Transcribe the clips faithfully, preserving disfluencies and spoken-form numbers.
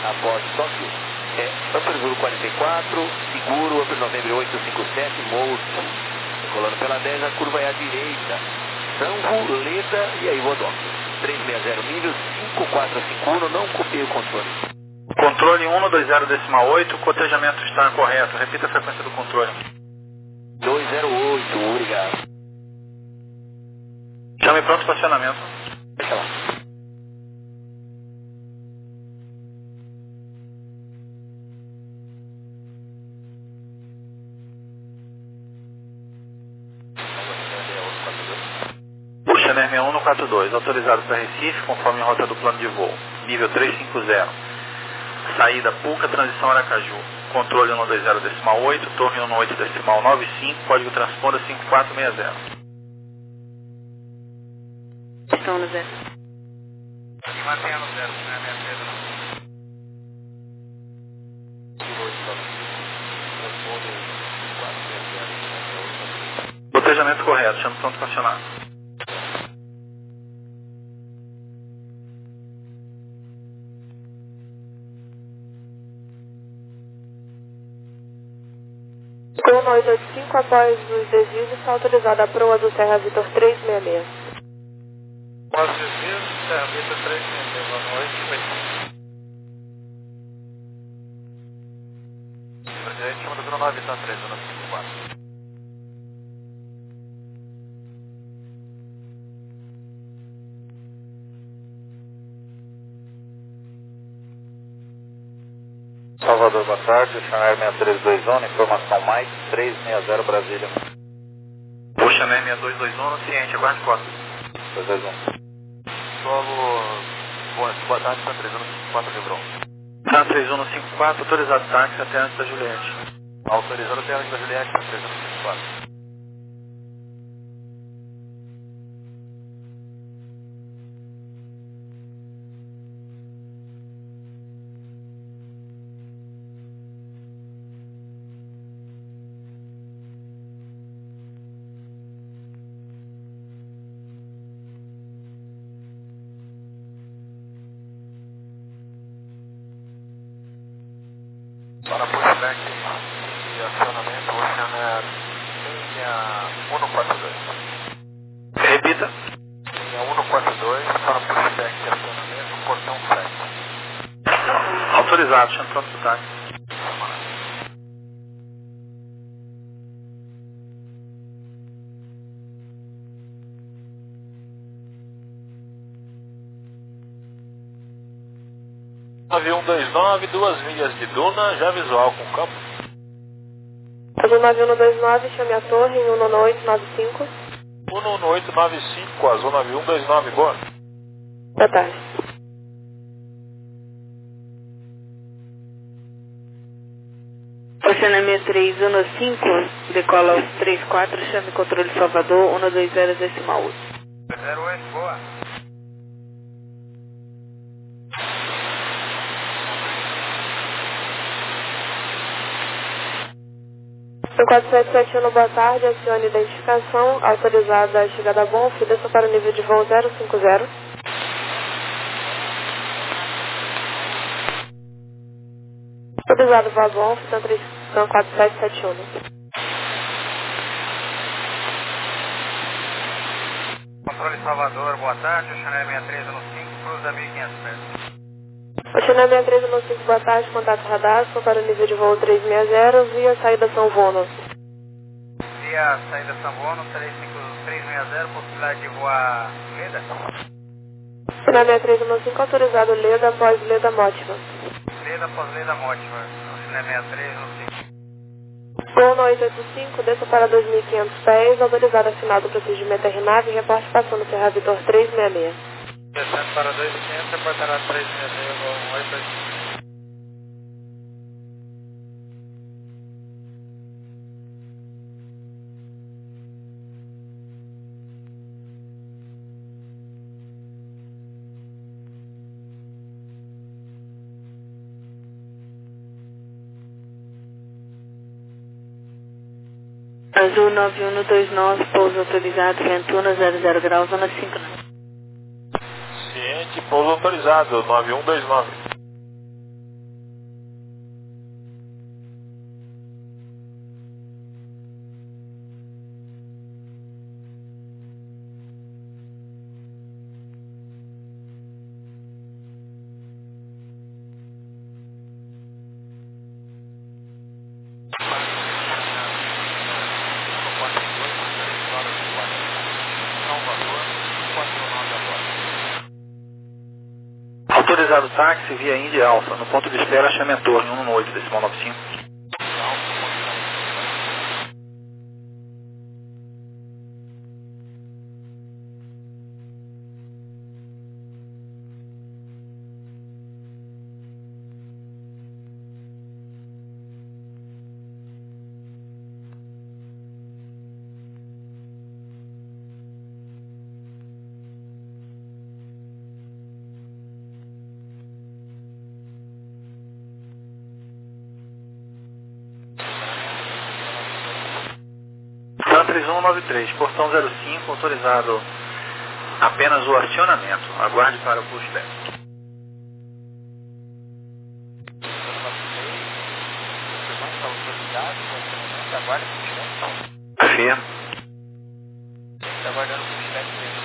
após Tóquio. É, Upper Zulu quarenta e quatro, seguro, Upper November oitocentos e cinquenta e sete, Moço. Decolando pela dez, a curva é à direita. Sanvo, Leda e aí Vodóquio. trezentos e sessenta milhas, cinco quatro cinco um, não copiei o controle. Controle um dois zero decimal oito, cotejamento está correto. Repita a frequência do controle. dois zero oito, obrigado. Chame pronto para acionamento. Deixa lá. Puxa, né, um um quatro dois, autorizado para Recife, conforme a rota do plano de voo. Nível trezentos e cinquenta. Saída Puca, transição Aracaju. Controle um dois zero decimal oito, torre um oito decimal nove cinco, código transponder cinco quatro seis zero. Estão no zero. E mantenha no zero, não é minha três não. Botejamento correto, chama pronto para acionar. Com oito oito cinco, após os desvios, está autorizada a proa do Serra Vitor trezentos e sessenta e seis. Após os desvios, Serra Vitor trezentos e sessenta e seis, boa noite. Presidente, chama do zero nove, está três, zero nove cinco quatro. Salvador, boa tarde, Chanel seis três dois um, informação Mike três seis zero Brasília. Puxa, Chanel seis dois dois um, ciente, aguarde costa. dois dois um. Solo, boa, boa tarde, San três um cinco quatro, Lebron. San três um cinco quatro, autorizado táxi até antes da Juliette. Autorizado até antes da Juliette, San três um cinco quatro. Para pushback e acionamento, Oceaner linha um quatro dois. Repita. Linha um quatro dois, para pushback e acionamento, portão sete. Autorizado, chama pronto para táxi. nove um dois nove, duas milhas de duna, já visual com campo. Azul nove um dois nove, chame a torre em um nove oito nove cinco. um nove oito nove cinco, Azul nove um dois nove, boa. Boa tarde. Oceana seis três um cinco, decola os três quatro, chame controle Salvador, um dois zero decimal oito. zero oito, boa. No quatro sete sete um, boa tarde, acione identificação, autorizada a chegada a Bonf, desça para o nível de voo zero cinco zero. Autorizado voo a Bonf, São quatro sete sete um. Controle Salvador, boa tarde, Chanel seis três um cinco, cruza mil e quinhentos metros. Oceana seis três um cinco, boa tarde, contato radar, são para o nível de voo trezentos e sessenta, via saída São Vono. Via saída São Vono, trezentos e sessenta, possibilidade de voar Leda? Oceana seis três um cinco, autorizado Leda após Leda Mótima. Leda após Leda Mótima, Chanel seis três um cinco. Voo oito oito cinco, desça para dois mil e quinhentos pés, autorizado assinado o procedimento R nove, reporte passando Serra Vitor trezentos e sessenta e seis. Descendo para dois mil e quinhentos, reportará trezentos e sessenta e seis, voo oito oito cinco. Azul nove um dois nove, pouso autorizado, Ventuna zero zero graus, zona cinco. Ciente, pouso autorizado, nove um dois nove. Autorizado táxi via Indy Alpha, no ponto de espera Chamentor, em um no oito, decimal nove cinco. TAM três um nove três, portão zero cinco, autorizado apenas o acionamento. Aguarde para o pushback. Aguarde o pushback. Afirmo. Está aguardando o pushback mesmo.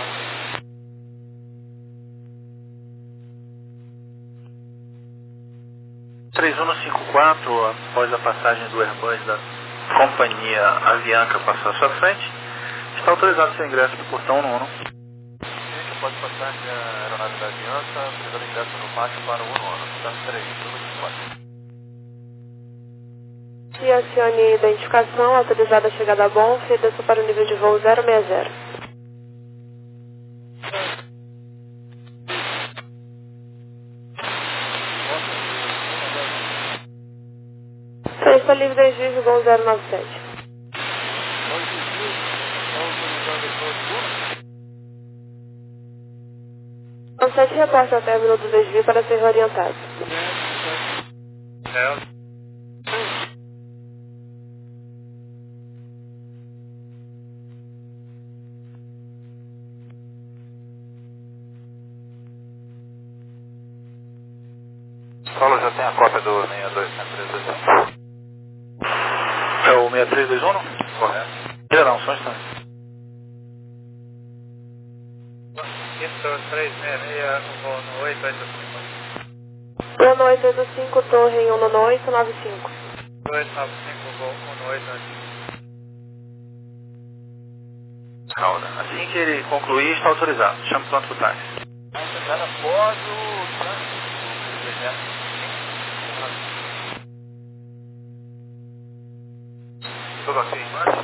três um cinco quatro, após a passagem do Airbus da companhia Avianca passar à sua frente, está autorizado seu ingresso para o portão nono. Gente, pode passar que a aeronave da Avianca precisa de ingresso no pátio para o nono. TAM três um quatro. E acione a identificação, autorizada a chegada a Bonf e desça para o nível de voo zero seis zero. Pista livre desvio Gol zero nove sete. O sete reporta ao término do desvio para ser orientado. É. Solo já tem a cópia do seis dois três dois um. É o seis três dois um, não? Correto. Geral, só um instante. Isso, três seis seis, voo no oito oito cinco. um oito oito cinco, torre em um oito nove cinco. oito nove cinco, voo um oito nove cinco. Calma. Assim que ele concluir, está autorizado. Chame o ponto do táxi. Autorizado após o trânsito. Tudo ok, embaixo?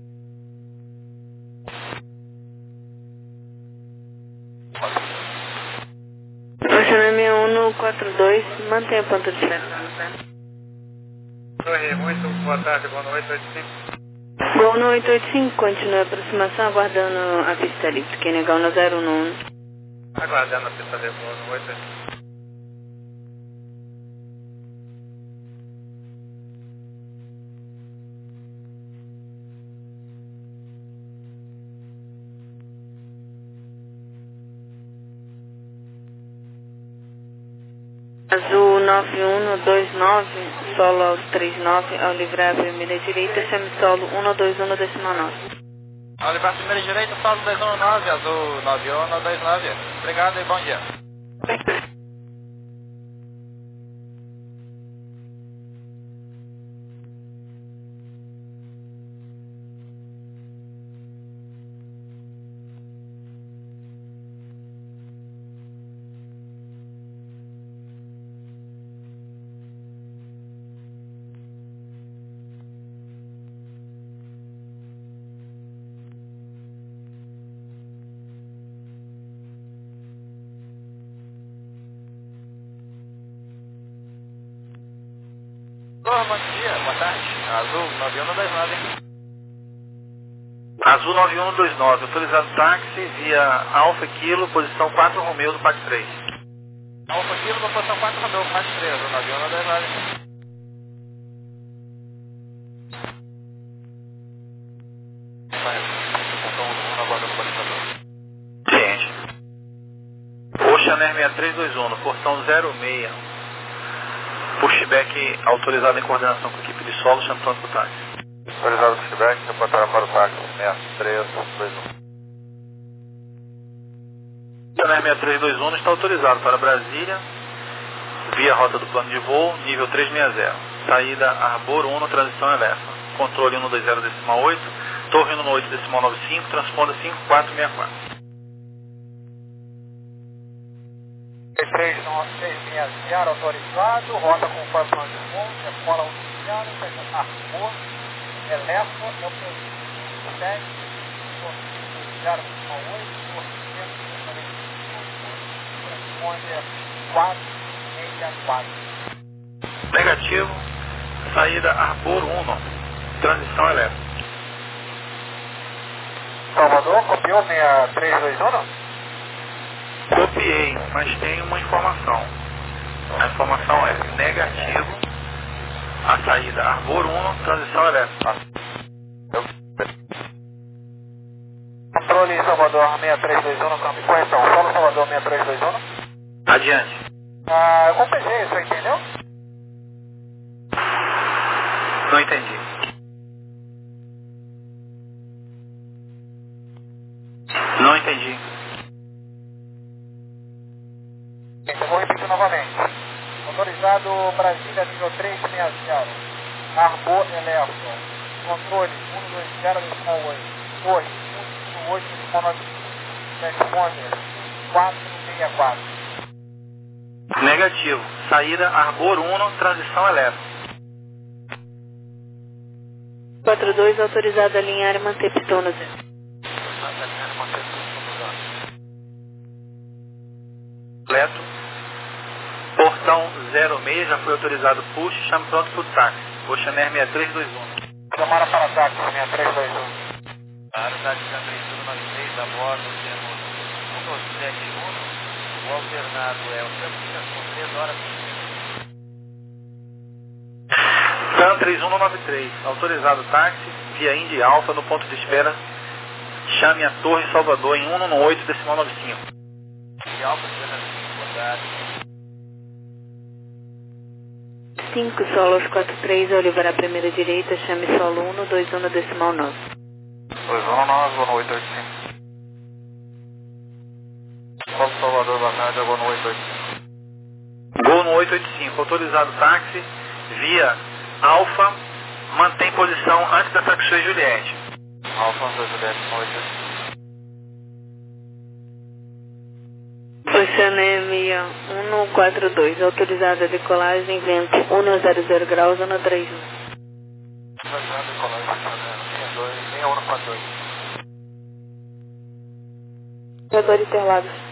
Oceaname um quatro dois, mantenha o ponto de espera. Torre, muito boa tarde, boa noite, oito cinco. Gol no oito oito cinco, continua a aproximação, aguardando a pista livre. Quem negar no zero um. Aguardando a pista de voo no oito oito cinco. Azul nove um dois nove, solo aos trinta e nove, ao livrar a primeira direita, chame solo um dois um decimal nove. Ao livrar a primeira direita, solo dois um nove, azul nove um dois nove. Obrigado e bom dia. Olá, bom dia, boa tarde. Azul nove um dois nove. Azul nove um dois nove, autorizado táxi via Alfa Kilo, posição quatro Romeu do P A C três. Alfa Kilo, da posição quatro Romeu, P A C três, azul nove um dois nove. Ciente. Ocean Air seis três dois um, no portão zero seis. Pushback autorizado em coordenação com a equipe de solo, chame ponto do táxi. Autorizado o pushback, reportaram para o táxi seis três dois um. Ocean Air seis três dois um está autorizado para Brasília, via rota do plano de voo, nível trezentos e sessenta. Saída Arbor um, transição Elefa. Controle um dois zero decimal oito, torre um oito decimal nove cinco, transponda cinco quatro seis quatro. três nove seis seis zero autorizado, rota com plano de voo, decola oficial, Arbor, Elefa, é o sete, zero oito, responde quatro seis quatro. Negativo, saída Arbor um, transição elétrica. Salvador, copiou seis três dois um? Copiei, mas tem uma informação. A informação é negativo, a saída Arbor um, transição elétrica. Controle Salvador seis três dois um no campo de correção. Solo Salvador seis três dois um. Adiante. Ah, eu completei, você entendeu? Não entendi. Não entendi. Então vou repetir novamente. Autorizado Brasília nível três seis zero. Arbor Elefa. Controle um dois zero decimal oito. Torre um oito decimal nove. Responder quatro seis quatro. Negativo. Saída Arbor um, transição elétrica. quatro dois, autorizado a alinhar e manter pistão no zero. Completo. Portão zero seis já foi autorizado push, chame pronto para o táxi. Oceaner seis três dois um. Chamada para táxi seis três dois um. Claro, táxi três nove seis, a bordo temos um dois sete um, o alternado é o tempo fica com três horas e TAM três um nove três, autorizado táxi, via Indy Alfa no ponto de espera, chame a Torre Salvador em um oito decimal nove cinco. Indy Alfa, boa tarde. cinco, solos quatro três, Oliveira primeira direita, chame solo um, dois um decimal nove. dois um nove, vou no oito oito cinco. Solo Salvador, boa tarde, eu vou no oito oito cinco. Vou no oito oito cinco, autorizado táxi, via Alfa, mantém posição antes da Taxi Juliette. Alfa, dois Juliette, oito oito cinco. Oceaner um quatro dois, autorizada a decolagem, vento um zero zero graus, zona três um. Autorizada a decolagem, seis um quatro dois. Jogador Interlagos.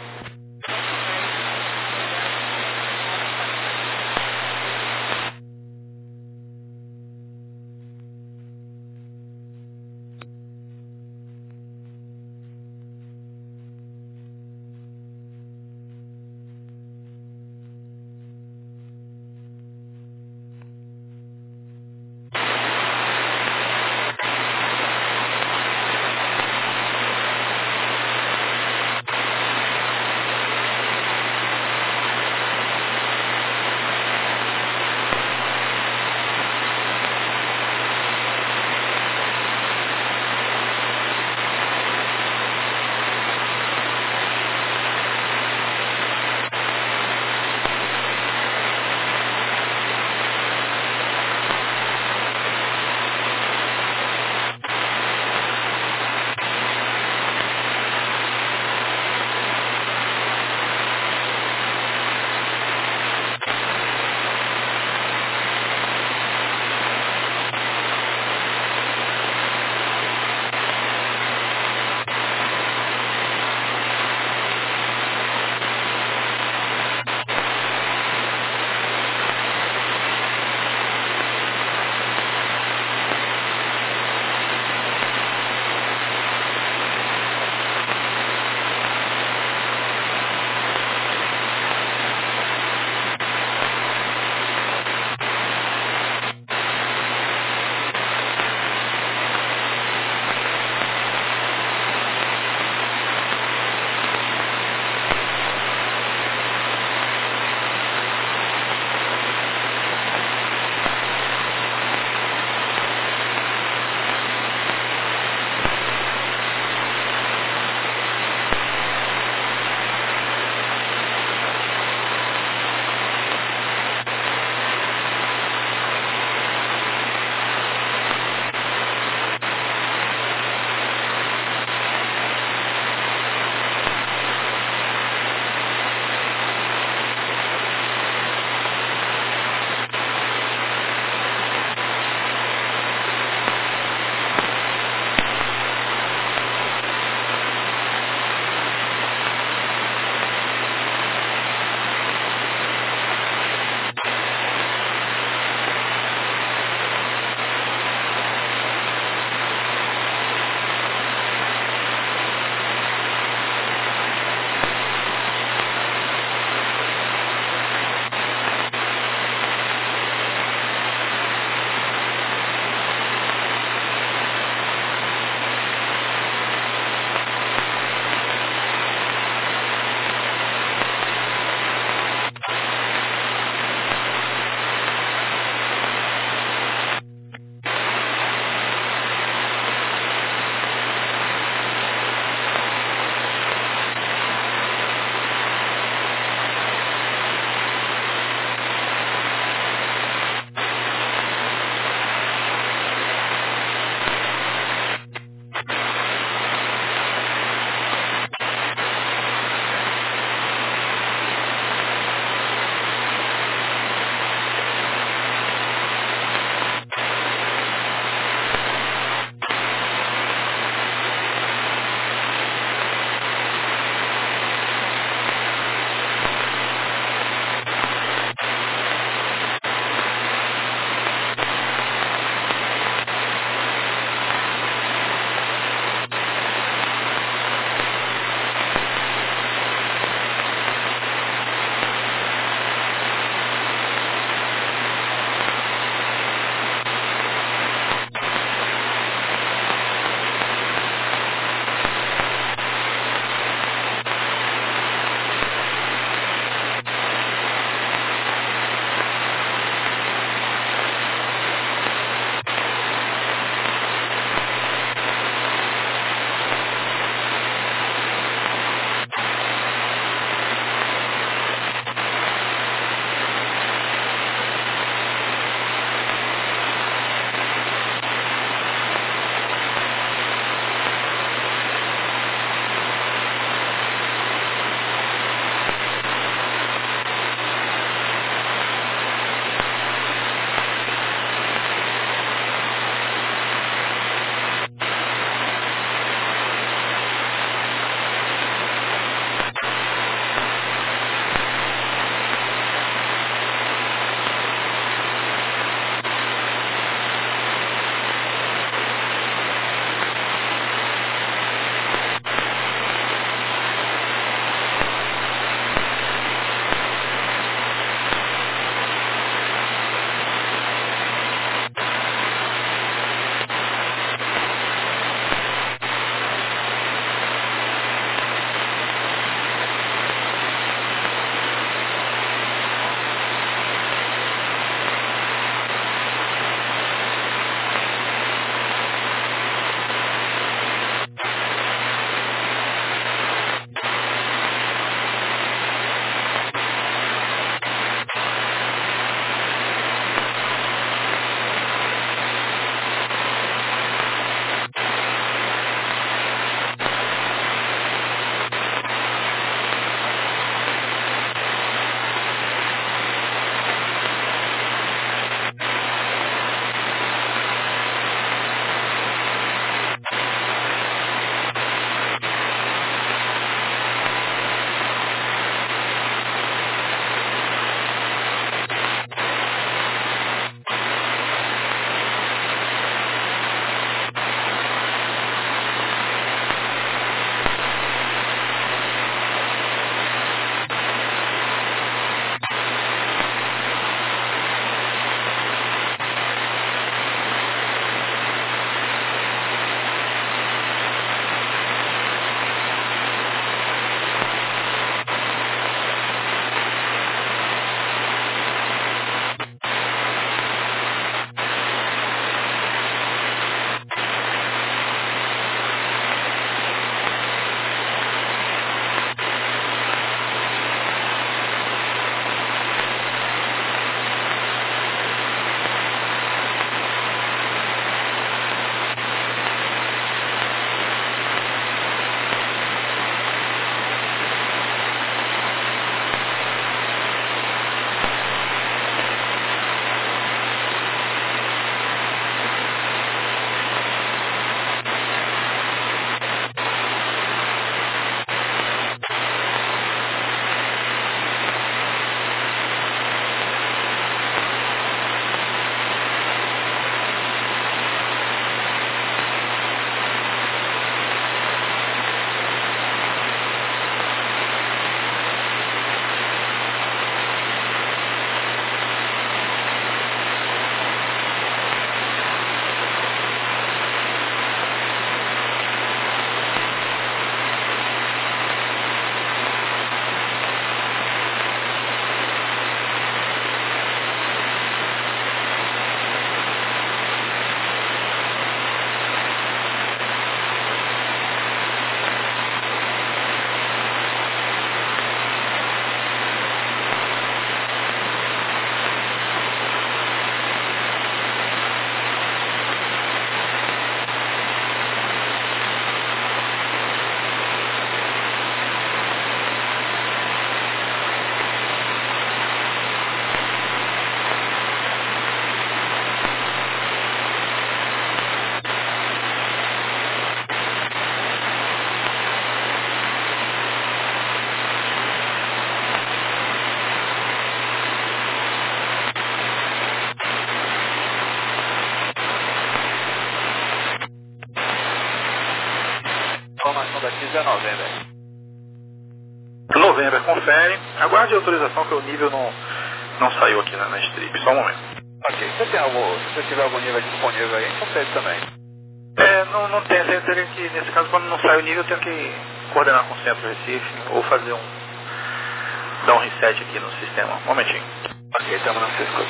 nível é novembro. Novembro, confere. Aguarde a autorização que o nível não, não saiu aqui na, na strip. Só um momento. Ok, se você, tem algum, se você tiver algum nível disponível aí, confere também. É, não, não tem. Eu teria que, nesse caso, quando não sai o nível, eu tenho que coordenar com o Centro Recife ou fazer um... dar um reset aqui no sistema. Um momentinho. Ok, estamos na Cisco.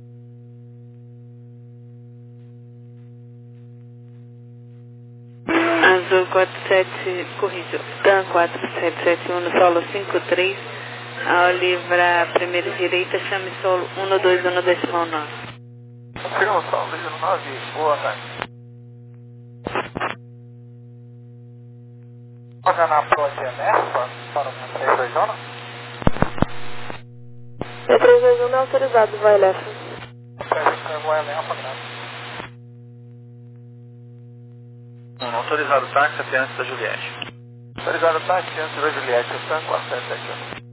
Azul quatro sete, corrijo, TAM quatro sete sete um, solo cinco três, ao livrar primeira direita, chame solo um dois um decimal nove. Confirma solo um nove, boa tarde. Joga na Prode Enerfa para o três dois um. C três dois um não é autorizado, vai Elefa. Vai Elefa, graças. Um autorizado táxi até antes da Juliette. Autorizado táxi antes da Juliette, TAM quatro sete sete um.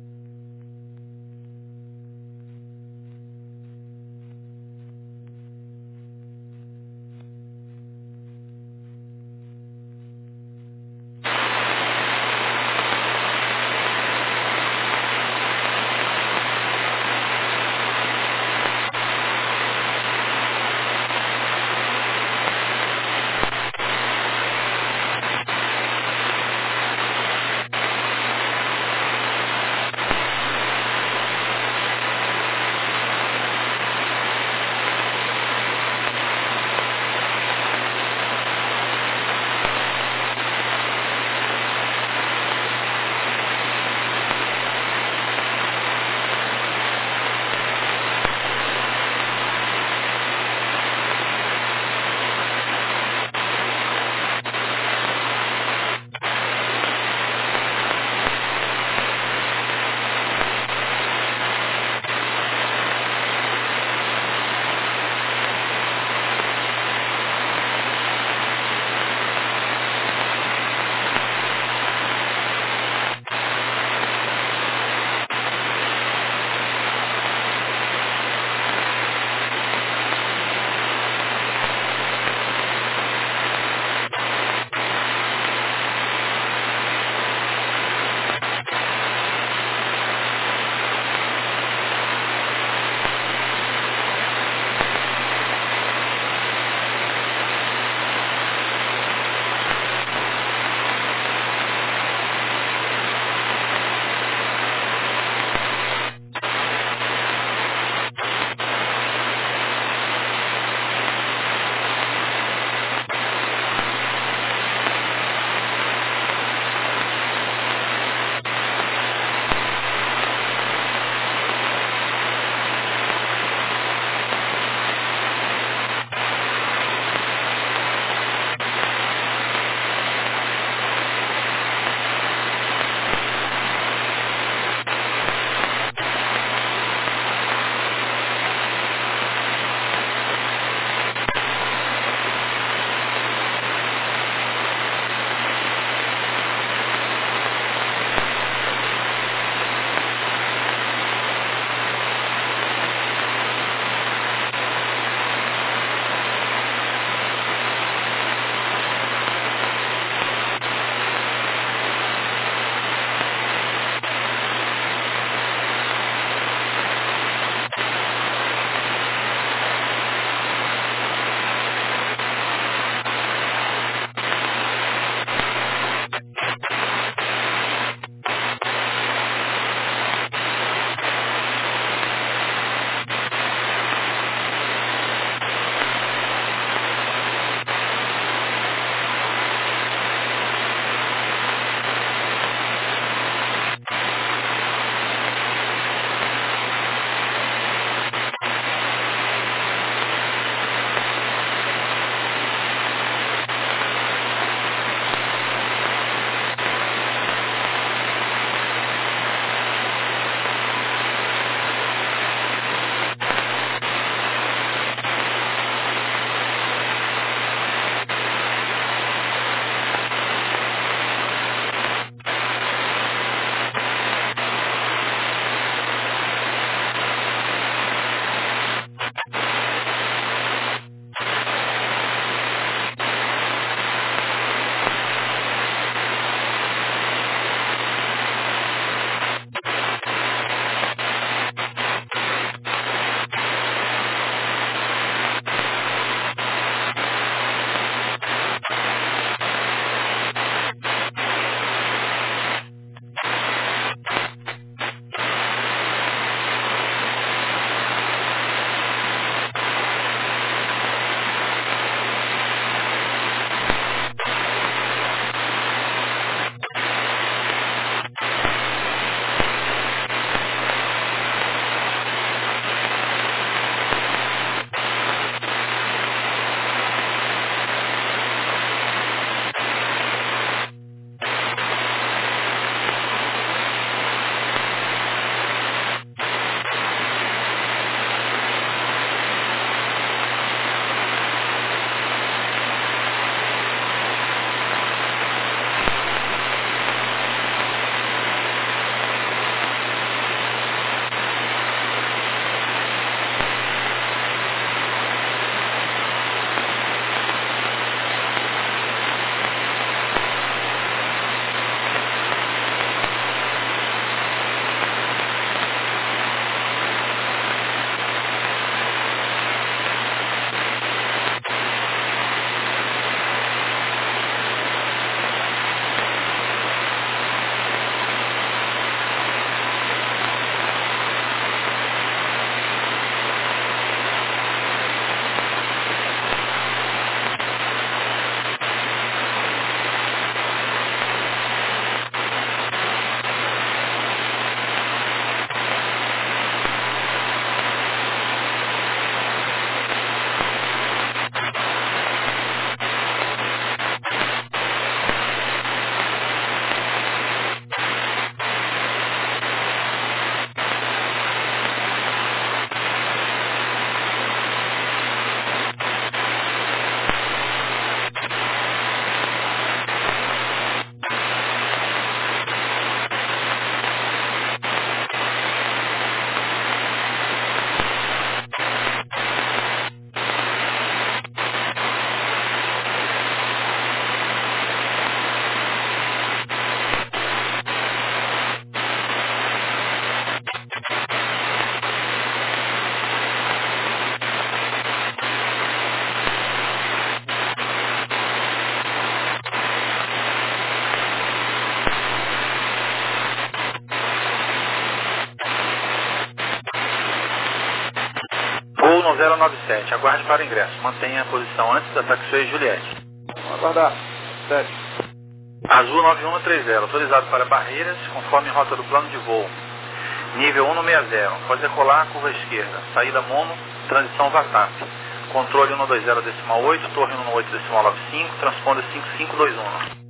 Azul nove zero nove sete, aguarde para ingresso. Mantenha a posição antes da taxiway Juliette. Vamos aguardar. sete. Azul nove um três zero, autorizado para barreiras, conforme rota do plano de voo. Nível um seis zero, pode decolar, curva esquerda. Saída mono, transição V A T A P. Controle um dois zero decimal oito, torre um oito decimal nove cinco, transponder cinco cinco dois um.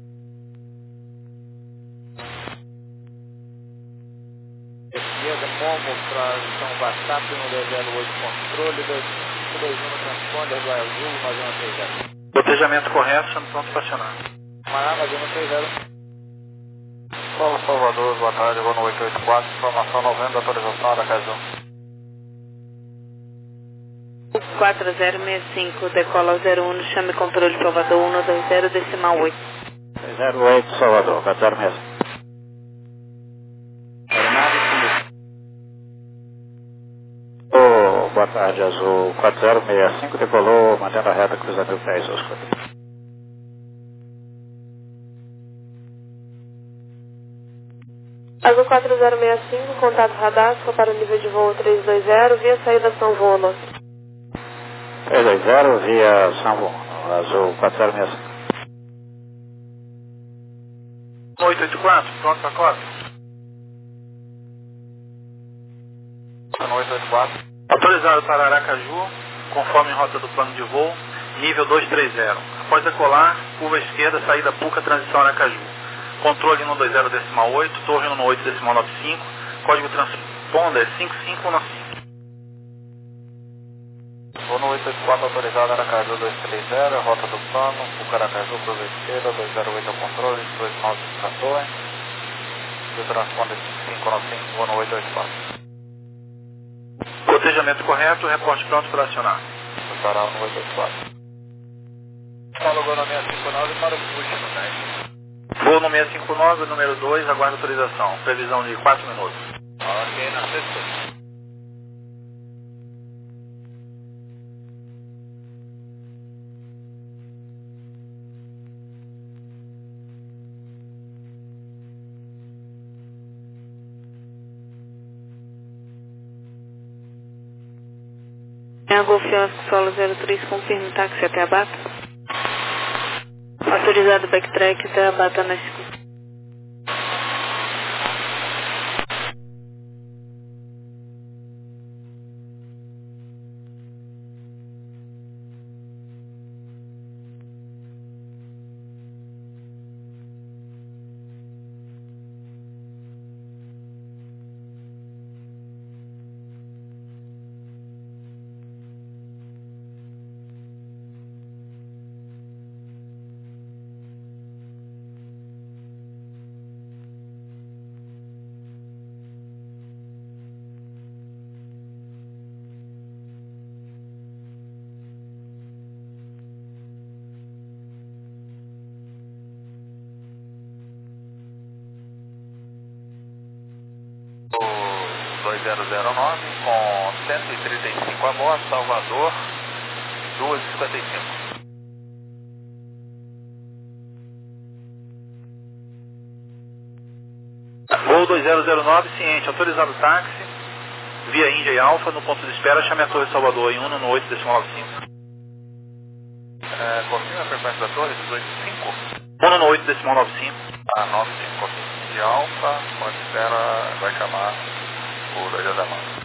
Esquerda, Momo, transição V A T A P, um dois zero oito, controle, dois cinco dois um, transponder do Azul, nove um três zero. Botejamento correto, sendo pronto para acionar. Maná, nove um três zero. Paulo Salvador, boa tarde, vou no oito oito quatro, informação novembro, atualização da Casa quatro zero seis cinco, decola zero um, chame controle Salvador, um dois zero decimal oito. zero oito, Salvador, quatro zero seis. Oh, boa tarde, Azul quatro zero seis cinco, decolou, mantendo a reta, cruzamento dez, Oscar. Azul quatro zero seis cinco, contato radar, para o nível de voo três dois zero, via saída São Vono. três dois zero, via São Vono, Azul quatro zero seis cinco. oito oito quatro, pronto para cota. oito oito quatro. Autorizado para Aracaju, conforme rota do plano de voo, nível dois três zero. Após decolar, curva esquerda, saída Puca, transição Aracaju. Controle um dois zero decimal oito, torre um oito decimal nove cinco, código transponder cinco cinco um cinco. Vou no oito oito quatro, autorizado Aracaju dois três zero, rota do plano, Puca Aracaju, curva esquerda, dois zero oito ao controle, dois nove para torre, e o transponder cinco cinco um cinco, vou no oito oito quatro. Botejamento correto, reporte pronto para acionar. Preparar no oito oito quatro. Paulo Gol no seis cinco nove para o push no dez. Voo no seis cinco nove, número dois, aguarda autorização. Previsão de quatro minutos. Ok, na sexta. É a Golf Oscar Solo zero três, confirme táxi até a Bata. Autorizado backtrack até a Bata na escuta. dois zero zero nove com cento e trinta e cinco a bordo, Salvador, duas e cinquenta e cinco. Voo dois zero zero nove, ciente, autorizado táxi, via Índia e Alfa, no ponto de espera, chame a Torre Salvador em um no oito decimal nove cinco. É, confirma a frequência da torre, dezoito cinco. um no oito decimal nove cinco. Ah, nove cinco, confirma de Alfa, ponto de espera, vai chamar o dois zero zero nove.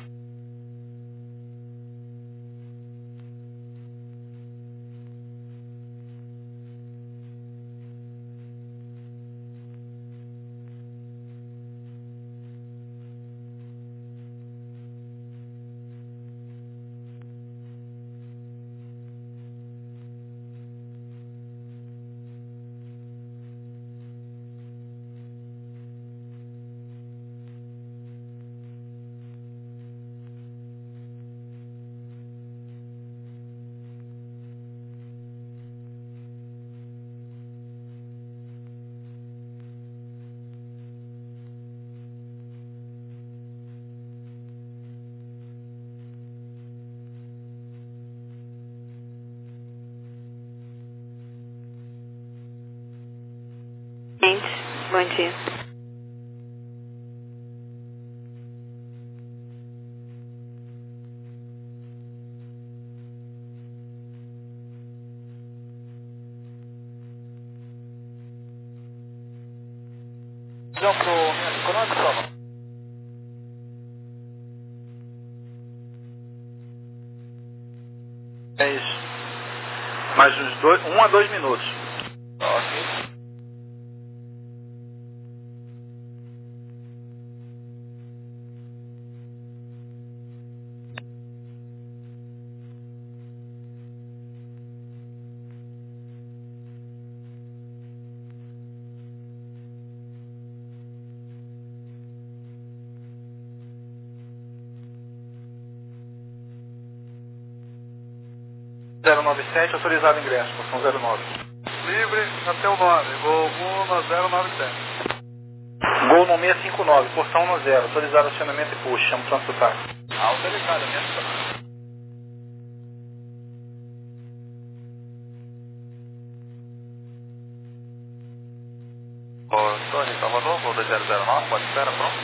Bom dia. Então, pro sessenta e nove, por favor. É isso. Mais uns dois, um a dois minutos. Ok. zero nove sete, autorizado ingresso, porção zero nove. Livre até o nove, voo um no zero nove sete. Gol no seiscentos e cinquenta e nove, porção no zero, autorizado acionamento e push, chamo transportar. Autorizado, mesmo. Ô, Torre, Salvador, voo dois zero zero nove, pode esperar, pronto.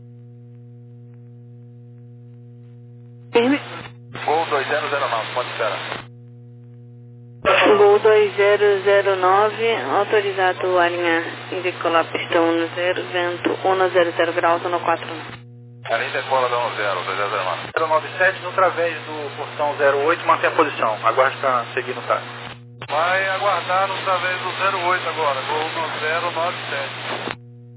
Firme. Gol dois zero zero nove, pode esperar. Gol dois zero zero nove, autorizado a linha indicolar pista um zero, vento um zero zero graus, um quatro. A linha decola da um zero, dois zero zero nove. zero nove sete, no través do portão zero oito, mantém a posição. Aguarde para seguir no táxi. Vai aguardar no través do zero oito agora, voo no zero nove sete.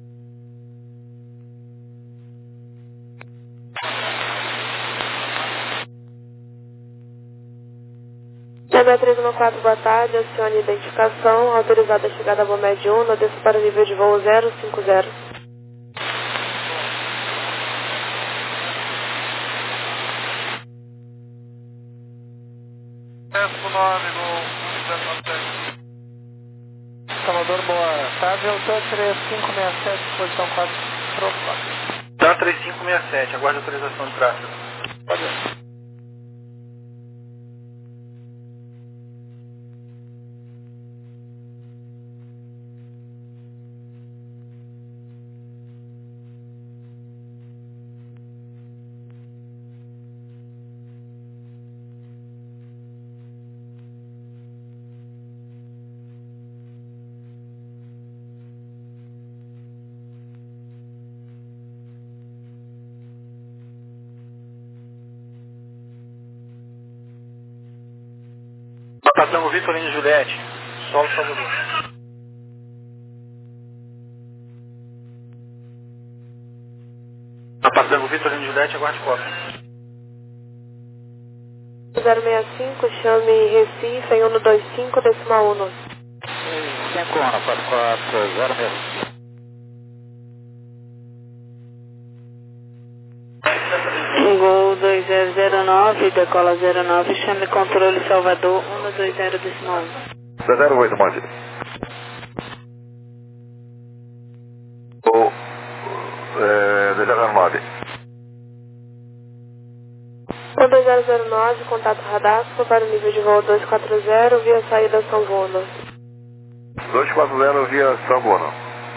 C B três um quatro, boa tarde, acione identificação, autorizada a chegada a Bomed um, no desço para nível de voo zero cinco zero. Desce nove, voo um zero nove sete. Salvador, boa tarde, eu estou três cinco seis sete, posição quatro, quatro. Tá três cinco seis sete, aguarde autorização de tráfego. Pode ir. Passando Vitorino e Juliette, solo Salvador. Tá passando Vitorino e Juliette, aguarde cópia. zero seis cinco, chame Recife em um dois cinco, decimal um. cinco um, quatro quatro zero seis. Gol dois zero zero nove, decola zero nove, chame controle Salvador um dois zero decimal um. zero oito, Monte. Gol é, dois zero nove. um dois zero zero nove, contato radastro para o nível de voo dois quatro zero, via saída São Bono. dois quatro zero via São Bono.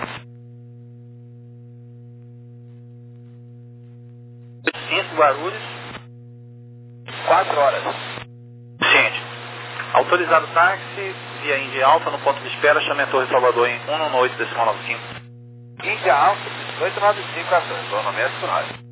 cinco Guarulhos, quatro horas. Gente, autorizado táxi, via Índia Alfa, no ponto de espera, chame a Torre Salvador em um oito decimal nove cinco. Índia Alfa, oito nove cinco, ação, no México nove.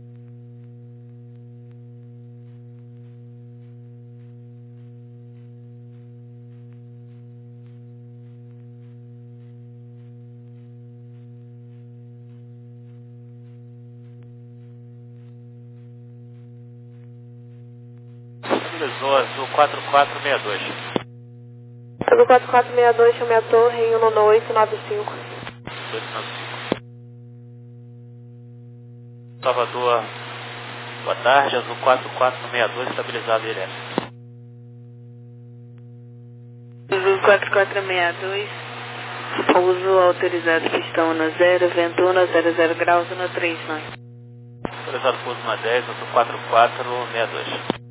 Azul quatro quatro seis dois. Azul quatro quatro seis dois, chame a torre em um oito nove cinco. oito nove cinco. Salvador, boa tarde, Azul quatro quatro seis dois, estabilizado direto. Azul quatro quatro seis dois, pouso autorizado pistão no zero, vento um zero zero graus, no três nove. Autorizado pouso na dez, Azul quatro quatro seis dois.